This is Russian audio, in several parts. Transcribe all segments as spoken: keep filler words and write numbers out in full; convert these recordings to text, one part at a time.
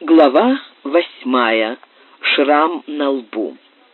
Глава восьмая. Шрам на лбу.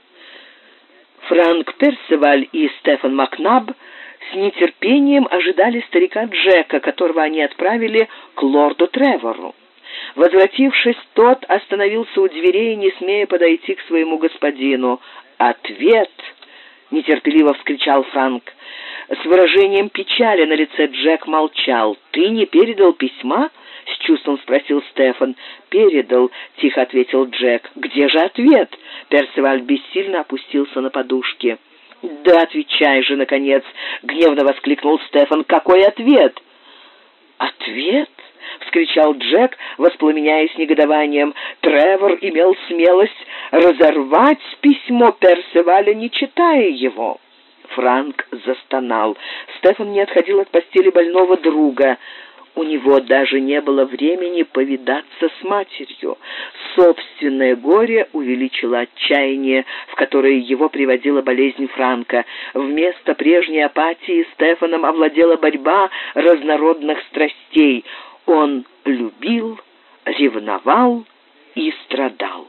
Франк Персиваль и Стефан Макнаб с нетерпением ожидали старика Джека, которого они отправили к лорду Тревору. Возвратившись, тот остановился у дверей, не смея подойти к своему господину. «Ответ!» — нетерпеливо вскричал Франк. С выражением печали на лице Джек молчал. «Ты не передал письма?» — с чувством спросил Стефан. «Передал», — тихо ответил Джек. «Где же ответ?» Персиваль бессильно опустился на подушки. «Да отвечай же, наконец!» — гневно воскликнул Стефан. «Какой ответ?» «Ответ?» — вскричал Джек, воспламеняясь негодованием. «Тревор имел смелость разорвать письмо Персиваля, не читая его». Франк застонал. Стефан не отходил от постели больного друга. У него даже не было времени повидаться с матерью. Собственное горе увеличило отчаяние, в которое его приводила болезнь Франка. Вместо прежней апатии Стефаном овладела борьба разнородных страстей. Он любил, ревновал и страдал.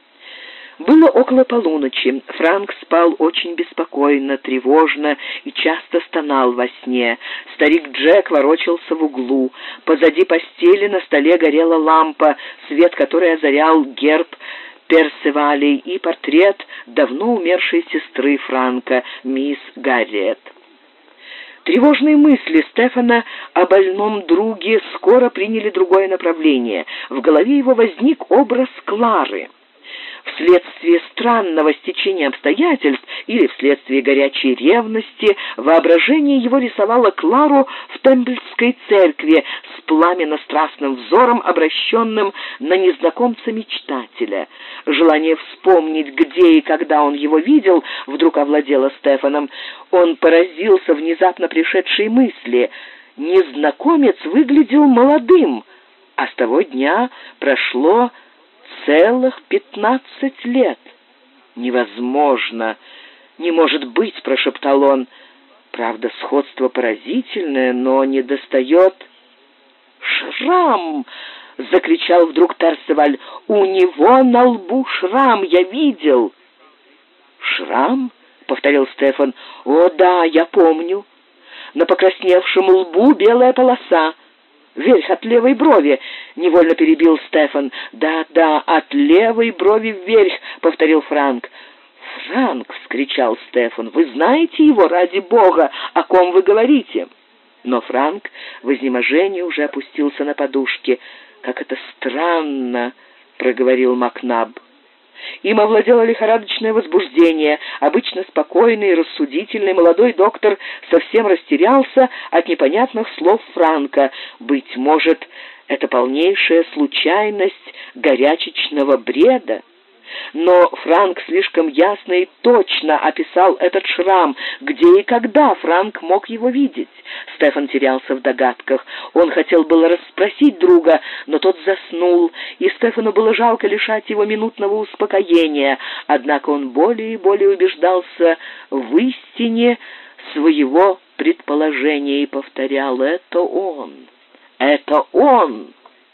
Было около полуночи. Франк спал очень беспокойно, тревожно и часто стонал во сне. Старик Джек ворочался в углу. Позади постели на столе горела лампа, свет которой озарял герб Персивалей и портрет давно умершей сестры Франка, мисс Гарриет. Тревожные мысли Стефана о больном друге скоро приняли другое направление. В голове его возник образ Клары. Вследствие странного стечения обстоятельств или вследствие горячей ревности воображение его рисовало Клару в Темплской церкви с пламенно-страстным взором, обращенным на незнакомца-мечтателя. Желание вспомнить, где и когда он его видел, вдруг овладело Стефаном. Он поразился внезапно пришедшей мысли. Незнакомец выглядел молодым, а с того дня прошло целых пятнадцать лет. «Невозможно! Не может быть!» — прошептал он. «Правда, сходство поразительное, но недостает...» «Шрам!» — закричал вдруг Персиваль. «У него на лбу шрам! Я видел!» «Шрам?» — повторил Стефан. «О, да, я помню. На покрасневшем лбу белая полоса. Вверх от левой брови», — невольно перебил Стефан. «Да, да, от левой брови вверх», — повторил Франк. «Франк!» — вскричал Стефан. «Вы знаете его, ради бога? О ком вы говорите?» Но Франк в изнеможении уже опустился на подушки. «Как это странно!» — проговорил Макнаб. Им овладело лихорадочное возбуждение. Обычно спокойный и рассудительный молодой доктор совсем растерялся от непонятных слов Франка. Быть может, это полнейшая случайность горячечного бреда? Но Франк слишком ясно и точно описал этот шрам. Где и когда Франк мог его видеть? Стефан терялся в догадках. Он хотел было расспросить друга, но тот заснул, и Стефану было жалко лишать его минутного успокоения. Однако он более и более убеждался в истине своего предположения и повторял: «Это он! Это он!»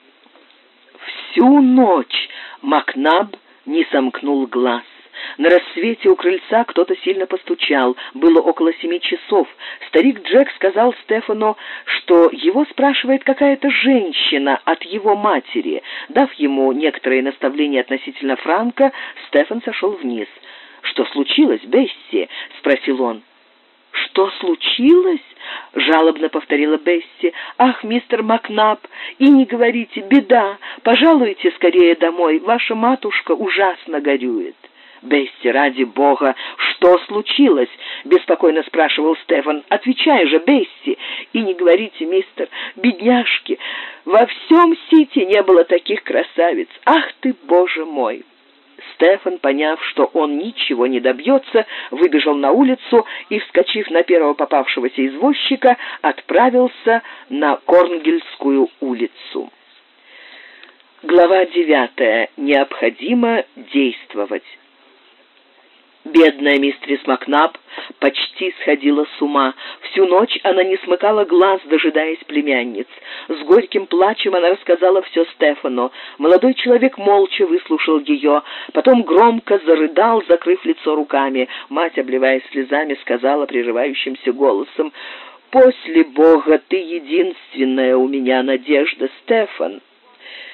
Всю ночь Макнаб не сомкнул глаз. На рассвете у крыльца кто-то сильно постучал. Было около семи часов. Старик Джек сказал Стефану, что его спрашивает какая-то женщина от его матери. Дав ему некоторые наставления относительно Франка, Стефан сошел вниз. «Что случилось, Бесси?» — спросил он. «Что случилось?» — жалобно повторила Бесси. «Ах, мистер Макнаб, и не говорите, беда! Пожалуйте скорее домой, ваша матушка ужасно горюет». «Бесси, ради бога, что случилось?» — беспокойно спрашивал Стефан. «Отвечай же, Бесси!» «И не говорите, мистер, бедняжки, во всем Сити не было таких красавиц! Ах ты, боже мой!» Стефан, поняв, что он ничего не добьется, выбежал на улицу и, вскочив на первого попавшегося извозчика, отправился на Корнгельскую улицу. Глава девятая. Необходимо действовать. Бедная мистерис Макнаб почти сходила с ума. Всю ночь она не смыкала глаз, дожидаясь племянниц. С горьким плачем она рассказала все Стефану. Молодой человек молча выслушал ее, потом громко зарыдал, закрыв лицо руками. Мать, обливаясь слезами, сказала прерывающимся голосом: «После Бога ты единственная у меня надежда, Стефан».